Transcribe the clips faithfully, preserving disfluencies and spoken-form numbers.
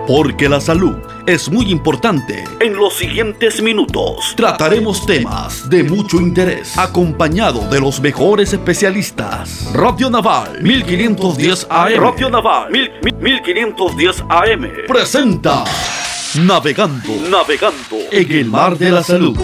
Porque la salud es muy importante. En los siguientes minutos trataremos temas de mucho interés, acompañado de los mejores especialistas. Radio Naval mil quinientos diez A M. Radio Naval mil quinientos diez A M presenta Navegando, navegando en el mar de la salud.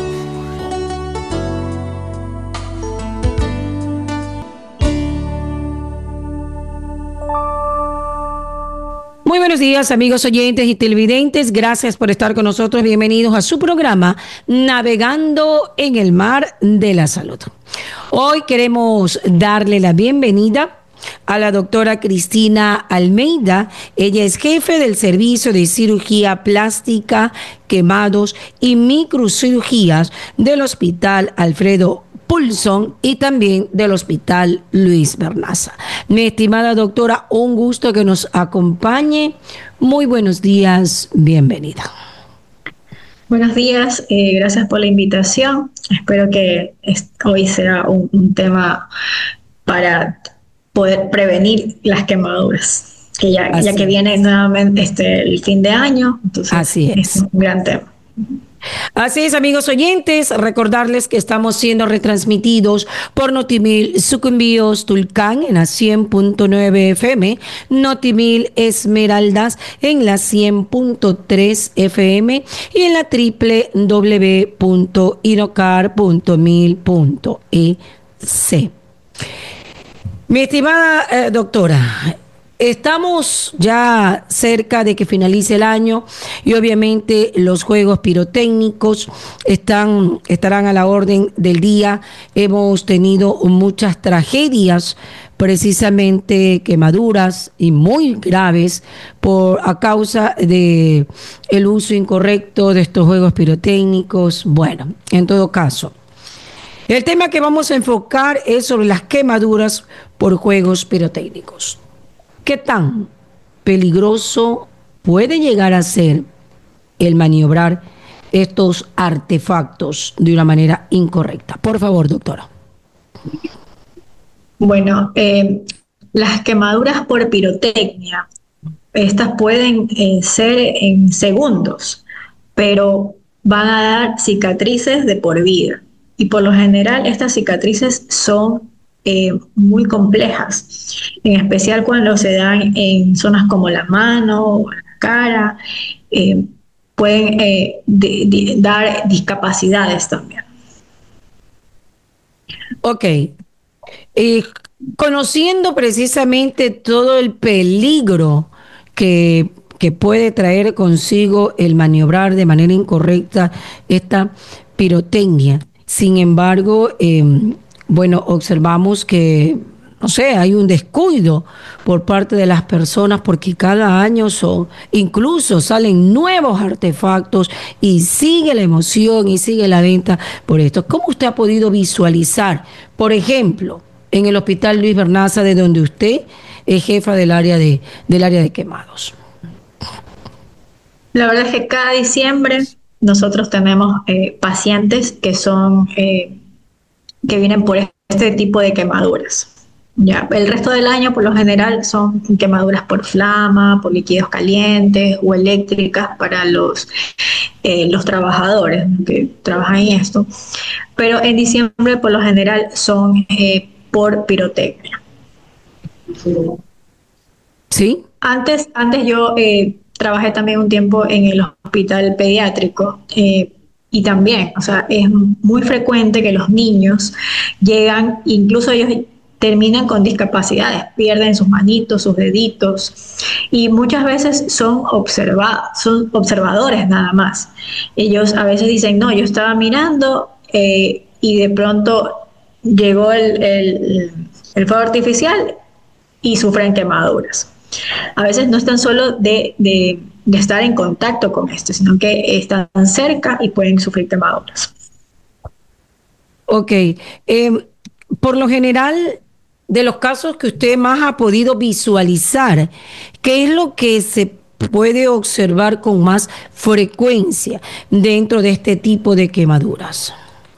Muy buenos días, amigos oyentes y televidentes. Gracias por estar con nosotros. Bienvenidos a su programa Navegando en el Mar de la Salud. Hoy queremos darle la bienvenida a la doctora Cristina Almeida. Ella es jefe del Servicio de Cirugía Plástica, Quemados y Microcirugías del Hospital Alfredo Pulson y también del Hospital Luis Bernaza. Mi estimada doctora, un gusto que nos acompañe. Muy buenos días, bienvenida. Buenos días, eh, gracias por la invitación. Espero que hoy sea un, un tema para poder prevenir las quemaduras, que ya, ya que viene nuevamente este, el fin de año, entonces Así es. es un gran tema. Así es, amigos oyentes, recordarles que estamos siendo retransmitidos por Notimil Sucumbíos Tulcán en la cien punto nueve F M, Notimil Esmeraldas en la cien punto tres F M y en la doble u doble u doble u punto inocar punto mil punto e c. Mi estimada eh, doctora, estamos ya cerca de que finalice el año y obviamente los juegos pirotécnicos están, estarán a la orden del día. Hemos tenido muchas tragedias, precisamente quemaduras y muy graves por a causa de el uso incorrecto de estos juegos pirotécnicos. Bueno, en todo caso, el tema que vamos a enfocar es sobre las quemaduras por juegos pirotécnicos. ¿Qué tan peligroso puede llegar a ser el maniobrar estos artefactos de una manera incorrecta? Por favor, doctora. Bueno, eh, las quemaduras por pirotecnia, estas pueden eh, ser en segundos, pero van a dar cicatrices de por vida. Y por lo general estas cicatrices son Eh, muy complejas, en especial cuando se dan en zonas como la mano o la cara, eh, pueden eh, de, de, dar discapacidades también. Ok, eh, conociendo precisamente todo el peligro que, que puede traer consigo el maniobrar de manera incorrecta esta pirotecnia, sin embargo, eh, bueno, observamos que, no sé, hay un descuido por parte de las personas porque cada año son, incluso salen nuevos artefactos y sigue la emoción y sigue la venta por esto. ¿Cómo usted ha podido visualizar, por ejemplo, en el Hospital Luis Bernaza, de donde usted es jefa del área de, del área de quemados? La verdad es que cada diciembre nosotros tenemos eh, pacientes que son... Eh, que vienen por este tipo de quemaduras. Ya, el resto del año, por lo general, son quemaduras por flama, por líquidos calientes o eléctricas para los, eh, los trabajadores que trabajan en esto. Pero en diciembre, por lo general, son eh, por pirotecnia. ¿Sí? Antes, antes yo eh, trabajé también un tiempo en el hospital pediátrico. Eh, Y también, o sea, es muy frecuente que los niños llegan, incluso ellos terminan con discapacidades, pierden sus manitos, sus deditos, y muchas veces son observados, son observadores nada más. Ellos a veces dicen, no, yo estaba mirando eh, y de pronto llegó el, el, el fuego artificial y sufren quemaduras. A veces no están solo de... de de estar en contacto con esto, sino que están cerca y pueden sufrir quemaduras. Ok. Eh, por lo general, de los casos que usted más ha podido visualizar, ¿qué es lo que se puede observar con más frecuencia dentro de este tipo de quemaduras?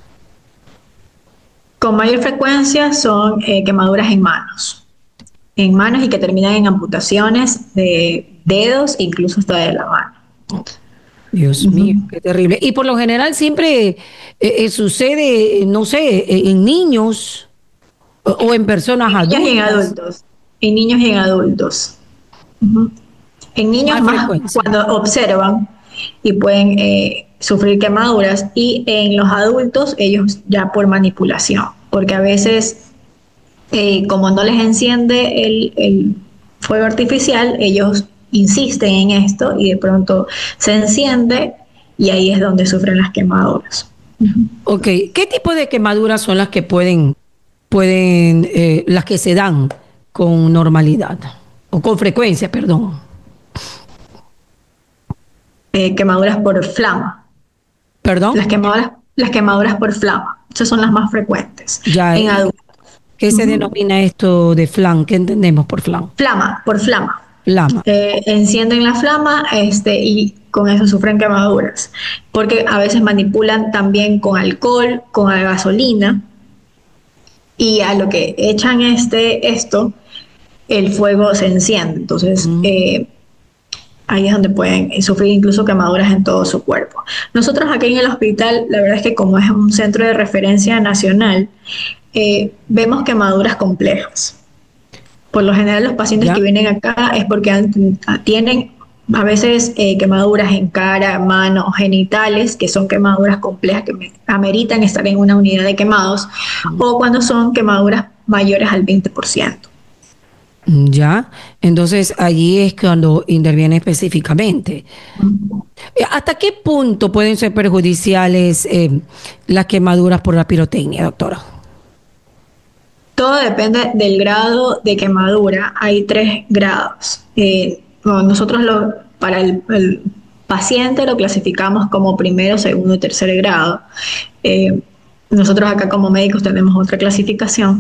Con mayor frecuencia son eh, quemaduras en manos. En manos y que terminan en amputaciones de dedos, incluso hasta de la mano. Dios Ujú. mío, qué terrible. Y por lo general siempre eh, eh, sucede, no sé, eh, en niños o, o en personas En niños y en adultas, adultos. En niños y en adultos. Ujú. En con niños más más frecuencia. cuando observan y pueden eh, sufrir quemaduras, y en los adultos ellos ya por manipulación, porque a veces eh, como no les enciende el, el fuego artificial, ellos insisten en esto y de pronto se enciende y ahí es donde sufren las quemaduras. Ok, ¿qué tipo de quemaduras son las que pueden, pueden, eh, las que se dan con normalidad o con frecuencia, perdón? Eh, quemaduras por flama. ¿Perdón? Las quemaduras, las quemaduras por flama, esas son las más frecuentes Ya, en ¿y adultos. qué se Ujú. denomina esto de flan? ¿Qué entendemos por flan? Flama, por flama. Flama. Eh, encienden la flama este, y con eso sufren quemaduras, porque a veces manipulan también con alcohol, con gasolina, y a lo que echan este, esto, el fuego se enciende. Entonces, Mm. eh, ahí es donde pueden sufrir incluso quemaduras en todo su cuerpo. Nosotros aquí en el hospital, la verdad es que como es un centro de referencia nacional, eh, vemos quemaduras complejas. Por lo general los pacientes que ¿Ya? vienen acá es porque han- tienen a veces eh, quemaduras en cara, mano, genitales, que son quemaduras complejas que me- ameritan estar en una unidad de quemados, o cuando son quemaduras mayores al veinte por ciento. Ya, entonces allí es cuando interviene específicamente. Eh, ¿Hasta qué punto pueden ser perjudiciales eh, las quemaduras por la pirotecnia, doctora? Todo depende del grado de quemadura. Hay tres grados. Eh, bueno, nosotros lo, para el, el paciente lo clasificamos como primero, segundo y tercer grado. Eh, Nosotros acá como médicos tenemos otra clasificación,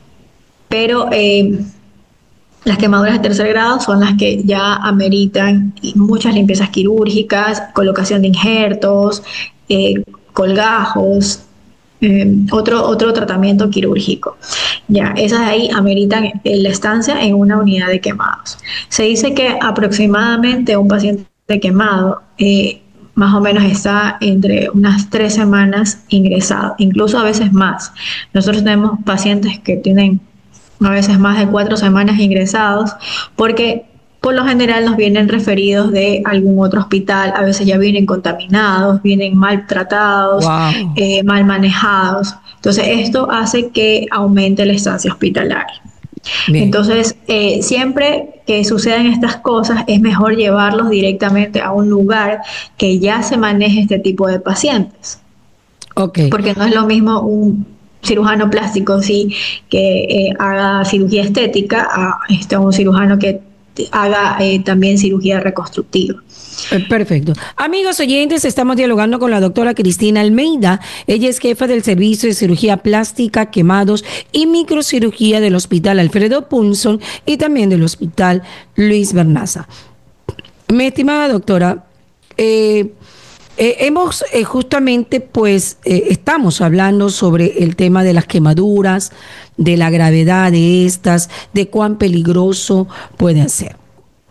pero eh, las quemaduras de tercer grado son las que ya ameritan muchas limpiezas quirúrgicas, colocación de injertos, eh, colgajos, eh, otro, otro tratamiento quirúrgico. Ya, esas ahí ameritan eh, la estancia en una unidad de quemados. Se dice que aproximadamente un paciente quemado eh, más o menos está entre unas tres semanas ingresado, incluso a veces más. Nosotros tenemos pacientes que tienen a veces más de cuatro semanas ingresados, porque por lo general nos vienen referidos de algún otro hospital, a veces ya vienen contaminados, vienen maltratados, Wow. eh, mal manejados. Entonces esto hace que aumente la estancia hospitalaria. Bien. Entonces, eh, siempre que sucedan estas cosas, es mejor llevarlos directamente a un lugar que ya se maneje este tipo de pacientes, Ok. porque no es lo mismo un cirujano plástico sí que eh, haga cirugía estética a este, un cirujano que haga eh, también cirugía reconstructiva. Eh, Perfecto. Amigos oyentes, estamos dialogando con la doctora Cristina Almeida. Ella es jefa del Servicio de Cirugía Plástica, Quemados y Microcirugía del Hospital Alfredo Punson y también del Hospital Luis Bernaza. Mi estimada doctora, eh, eh, hemos eh, justamente, pues, eh, estamos hablando sobre el tema de las quemaduras, de la gravedad de estas, de cuán peligroso pueden ser.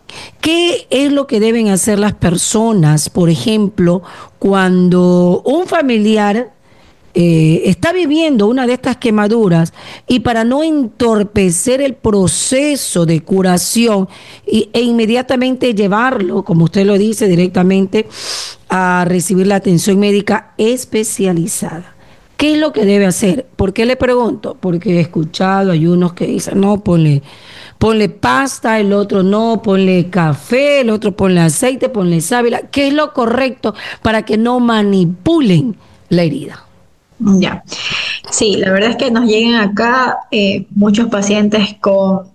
¿Qué es lo que deben hacer las personas, por ejemplo, cuando un familiar eh, está viviendo una de estas quemaduras y para no entorpecer el proceso de curación y, e inmediatamente llevarlo, como usted lo dice, directamente a recibir la atención médica especializada? ¿Qué es lo que debe hacer? ¿Por qué le pregunto? Porque he escuchado, hay unos que dicen, no, ponle, ponle pasta, el otro no, ponle café, el otro ponle aceite, ponle sábila. ¿Qué es lo correcto para que no manipulen la herida? Ya, sí, la verdad es que nos llegan acá eh, muchos pacientes con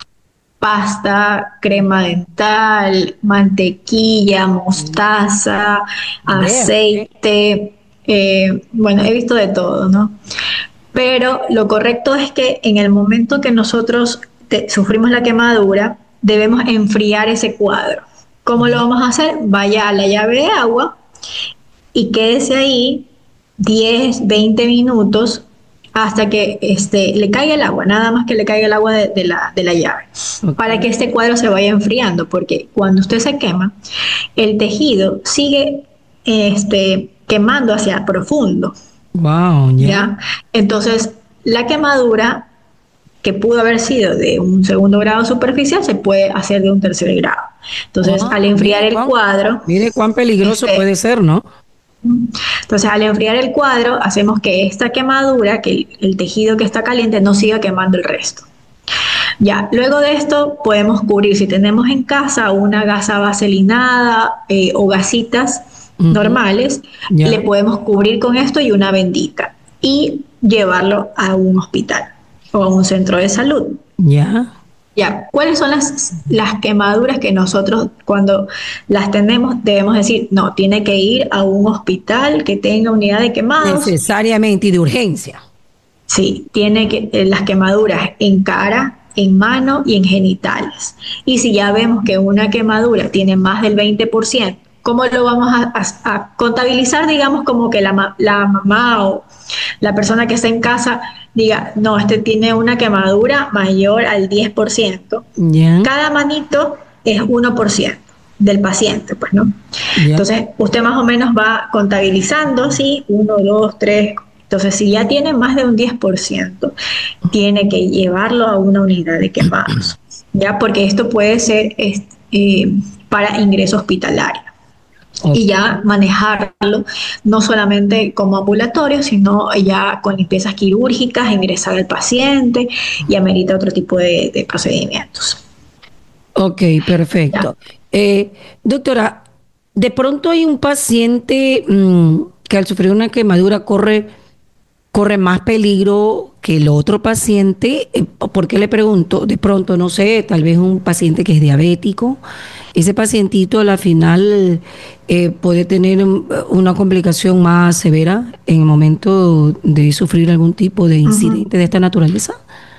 pasta, crema dental, mantequilla, mostaza, Vea. aceite, eh, bueno, he visto de todo, ¿no? Pero lo correcto es que en el momento que nosotros te- sufrimos la quemadura, debemos enfriar ese cuadro. ¿Cómo lo vamos a hacer? Vaya a la llave de agua y quédese ahí diez, veinte minutos hasta que este, le caiga el agua, nada más que le caiga el agua de, de la, de la llave, Ok. para que este cuadro se vaya enfriando, porque cuando usted se quema, el tejido sigue este, quemando hacia profundo, Wow, ya. ¿ya? Entonces, la quemadura que pudo haber sido de un segundo grado superficial se puede hacer de un tercer grado. Entonces, Wow, al enfriar mire el cuán, cuadro, mire cuán peligroso este, puede ser, ¿no? entonces, al enfriar el cuadro, hacemos que esta quemadura, que el, el tejido que está caliente, no siga quemando el resto. Ya, luego de esto podemos cubrir, si tenemos en casa una gasa vaselinada eh, o gasitas Ujú, normales, le ya. podemos cubrir con esto y una bendita y llevarlo a un hospital o a un centro de salud. Ya. Ya, ¿cuáles son las, las quemaduras que nosotros cuando las tenemos debemos decir, no, tiene que ir a un hospital que tenga unidad de quemados? Necesariamente y de urgencia. Sí, tiene que, eh, las quemaduras en cara, en mano y en genitales. Y si ya vemos que una quemadura tiene más del veinte por ciento, ¿cómo lo vamos a, a- a contabilizar? Digamos como que la, ma- la mamá o la persona que está en casa diga, no, este tiene una quemadura mayor al diez por ciento. Ya. Cada manito es uno por ciento del paciente, pues, ¿no? Ya. Entonces, usted más o menos va contabilizando, ¿sí? Uno, dos, tres. Entonces, si ya tiene más de un diez por ciento, tiene que llevarlo a una unidad de quemados, ¿ya? Porque esto puede ser este, eh, para ingreso hospitalario y Ok. ya manejarlo no solamente como ambulatorio, sino ya con limpiezas quirúrgicas, ingresar al paciente y amerita otro tipo de, de procedimientos. Ok, ¿Ya? perfecto. Eh, doctora, de pronto hay un paciente mm, que al sufrir una quemadura corre, corre más peligro que el otro paciente. Eh, ¿por qué le pregunto? De pronto, no sé, tal vez un paciente que es diabético, ese pacientito a la final eh, puede tener mm, una complicación más severa en el momento de sufrir algún tipo de Ujú. incidente de esta naturaleza.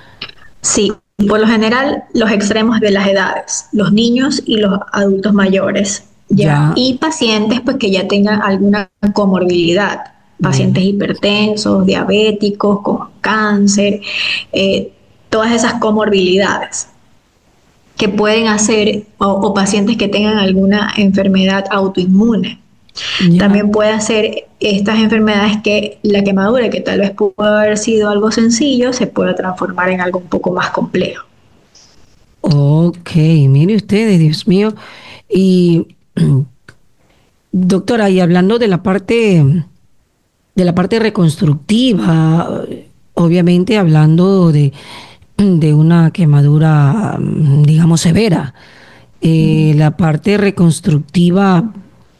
Sí, por lo general los extremos de las edades, los niños y los adultos mayores, ya, Ya, y pacientes pues que ya tengan alguna comorbilidad, ya. pacientes hipertensos, diabéticos, con cáncer, eh, todas esas comorbilidades que pueden hacer, o, o pacientes que tengan alguna enfermedad autoinmune. Ya. También puede hacer estas enfermedades que la quemadura, que tal vez pudo haber sido algo sencillo, se pueda transformar en algo un poco más complejo. Ok, mire ustedes, Dios mío. Y doctora, y hablando de la parte, de la parte reconstructiva, obviamente hablando de, de una quemadura, mm, digamos, severa, eh, la parte reconstructiva,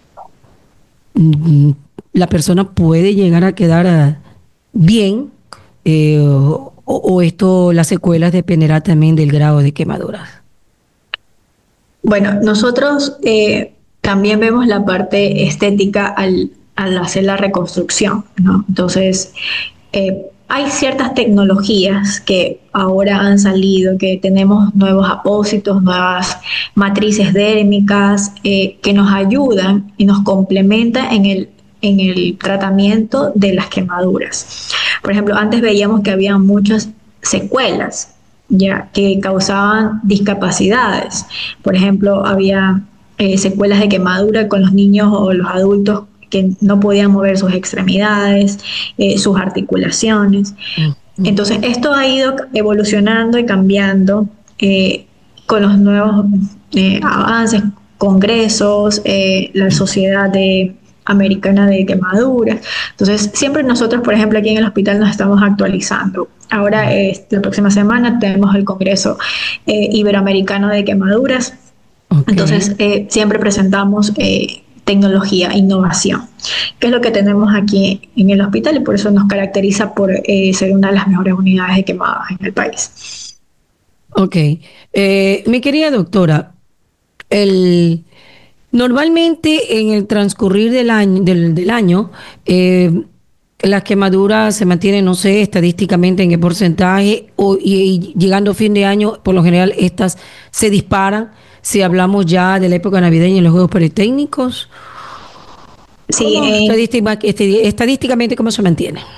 mm, la persona puede llegar a quedar ah, bien, eh, o, o esto, las secuelas dependerá también del grado de quemaduras. Bueno, nosotros eh, también vemos la parte estética al, al hacer la reconstrucción, ¿no? Entonces, eh, hay ciertas tecnologías que ahora han salido, que tenemos nuevos apósitos, nuevas matrices dérmicas, eh, que nos ayudan y nos complementan en el, en el tratamiento de las quemaduras. Por ejemplo, antes veíamos que había muchas secuelas, ya que causaban discapacidades. Por ejemplo, había eh, secuelas de quemadura con los niños o los adultos que no podían mover sus extremidades, eh, sus articulaciones. Ujú. Entonces, esto ha ido evolucionando y cambiando eh, con los nuevos eh, avances, congresos, eh, la Sociedad de, Americana de Quemaduras. Entonces, siempre nosotros, por ejemplo, aquí en el hospital nos estamos actualizando. Ahora, eh, la próxima semana, tenemos el Congreso eh, Iberoamericano de Quemaduras. Ok. Entonces, eh, siempre presentamos eh, tecnología, innovación, que es lo que tenemos aquí en el hospital y por eso nos caracteriza por eh, ser una de las mejores unidades de quemadas en el país. Ok. Eh, mi querida doctora, el, normalmente en el transcurrir del año, del, del año eh, las quemaduras se mantienen, no sé, estadísticamente en qué porcentaje, o, y, y llegando a fin de año, por lo general, estas se disparan. Si hablamos ya de la época navideña y los juegos peritécnicos, Sí, ¿cómo eh, estadística- este- estadísticamente cómo se mantiene?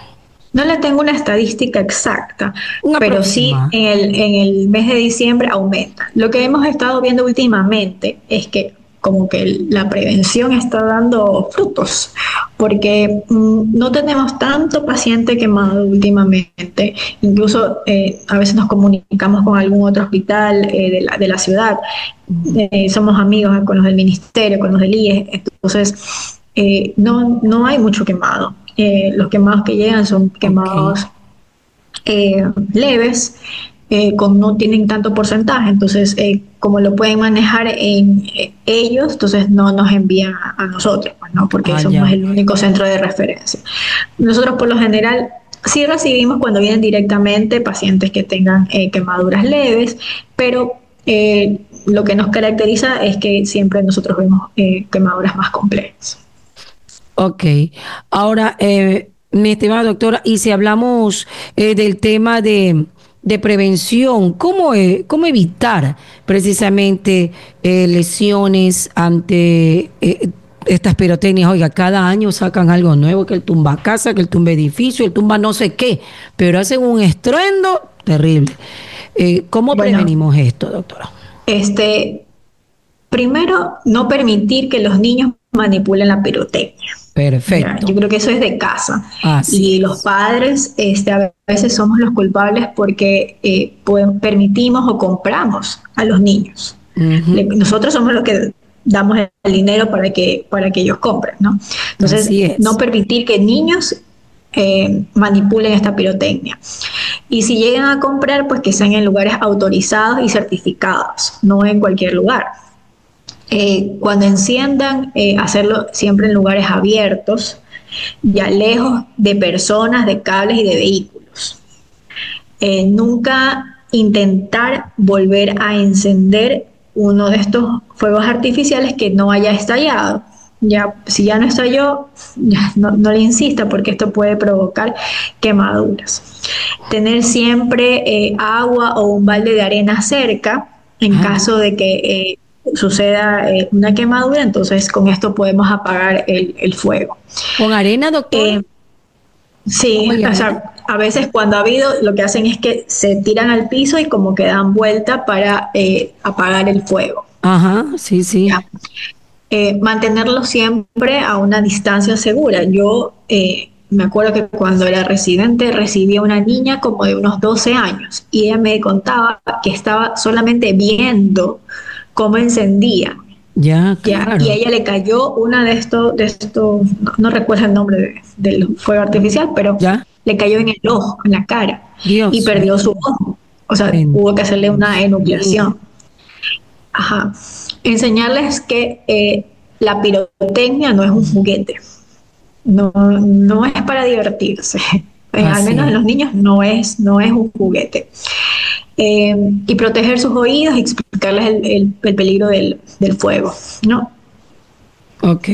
No le tengo una estadística exacta, Una pero sí próxima. en el, en el mes de diciembre aumenta. Lo que hemos estado viendo últimamente es que como que la prevención está dando frutos, porque mm, no tenemos tanto paciente quemado últimamente. Incluso eh, a veces nos comunicamos con algún otro hospital eh, de la, de la ciudad. Eh, somos amigos con los del ministerio, con los del I E S, entonces eh, no, no hay mucho quemado. Eh, los quemados que llegan son quemados Ok. eh, leves, eh, con, no tienen tanto porcentaje, entonces eh, como lo pueden manejar en eh, ellos, entonces no nos envían a, a nosotros, pues, ¿no? Porque Ah, somos ya. el único centro de referencia. Nosotros por lo general sí recibimos cuando vienen directamente pacientes que tengan eh, quemaduras leves, pero eh, lo que nos caracteriza es que siempre nosotros vemos eh, quemaduras más complejas. Ok. Ahora, eh, mi estimada doctora, y si hablamos eh, del tema de, de prevención, ¿cómo, eh, cómo evitar precisamente eh, lesiones ante eh, estas pirotecnias? Oiga, cada año sacan algo nuevo, que el tumba casa, que el tumba edificio, el tumba no sé qué, pero hacen un estruendo terrible. Eh, ¿cómo Bueno, prevenimos esto, doctora? este, primero, no permitir que los niños manipulen la pirotecnia. Ya, yo Perfecto. creo que eso es de casa. Así Y los es. padres, este, a veces somos los culpables porque eh, pueden- permitimos o compramos a los niños. Le- Ujú. nosotros somos los que damos el dinero para que, para que ellos compren, ¿no? Entonces, Así no es. permitir que niños eh, manipulen esta pirotecnia. Y si llegan a comprar, pues que sean en lugares autorizados y certificados, no en cualquier lugar. Eh, cuando enciendan, eh, hacerlo siempre en lugares abiertos, ya lejos de personas, de cables y de vehículos. Eh, nunca intentar volver a encender uno de estos fuegos artificiales que no haya estallado. Ya, si ya no estalló, ya no, no le insista porque esto puede provocar quemaduras. Tener siempre eh, agua o un balde de arena cerca en Ajá. caso de que eh, suceda eh, una quemadura, entonces con esto podemos apagar el, el fuego. ¿Con arena, doctora? Eh, ¿Cómo Sí, le o llaman? sea, a veces cuando ha habido, lo que hacen es que se tiran al piso y como que dan vuelta para eh, apagar el fuego. Ajá, sí, sí. ¿Ya? Eh, mantenerlo siempre a una distancia segura. Yo eh, me acuerdo que cuando era residente recibí a una niña como de unos doce años y ella me contaba que estaba solamente viendo cómo encendía. Ya, Ya, y a claro. ella le cayó una de estos, de estos, no, no recuerdo el nombre de- del fuego artificial, pero Ya, le cayó en el ojo, en la cara, y Dios perdió su mío. ojo. O sea, hubo que Bendito hacerle una Dios mío. enucleación. Ajá. Enseñarles que eh, la pirotecnia no es un juguete, no, no es para divertirse. Eh, al menos en Así los niños no es, no es un juguete. Eh, y proteger sus oídos y explicarles el, el- el peligro del, del fuego, ¿no? es. Ok.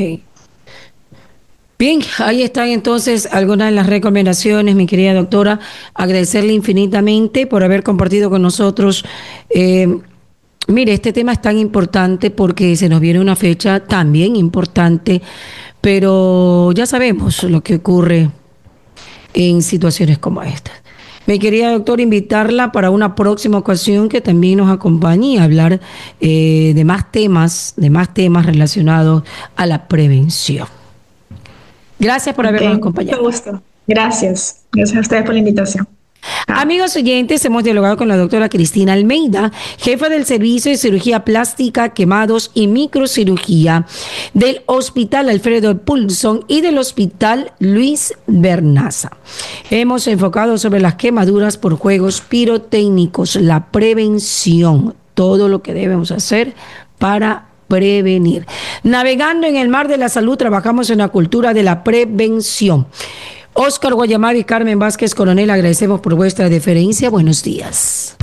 Bien, ahí están entonces algunas de las recomendaciones, mi querida doctora. Agradecerle infinitamente por haber compartido con nosotros. eh, Mire, este tema es tan importante porque se nos viene una fecha también importante, pero ya sabemos lo que ocurre en situaciones como estas. Me quería, doctor, invitarla para una próxima ocasión que también nos acompañe y hablar eh, de más temas, de más temas relacionados a la prevención. Gracias por Ok, habernos mucho acompañado. gusto. Gracias. Gracias a ustedes por la invitación. Chao. Amigos oyentes, hemos dialogado con la doctora Cristina Almeida, jefa del Servicio de Cirugía Plástica, Quemados y Microcirugía del Hospital Alfredo Pulson y del Hospital Luis Bernaza. Hemos enfocado sobre las quemaduras por juegos pirotécnicos, la prevención, todo lo que debemos hacer para prevenir. Navegando en el mar de la salud, trabajamos en la cultura de la prevención. Oscar Guayamar y Carmen Vázquez Coronel, agradecemos por vuestra deferencia. Buenos días.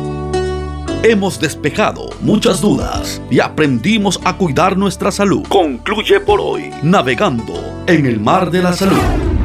Hemos despejado muchas dudas y aprendimos a cuidar nuestra salud. Concluye por hoy Navegando en el mar de la salud.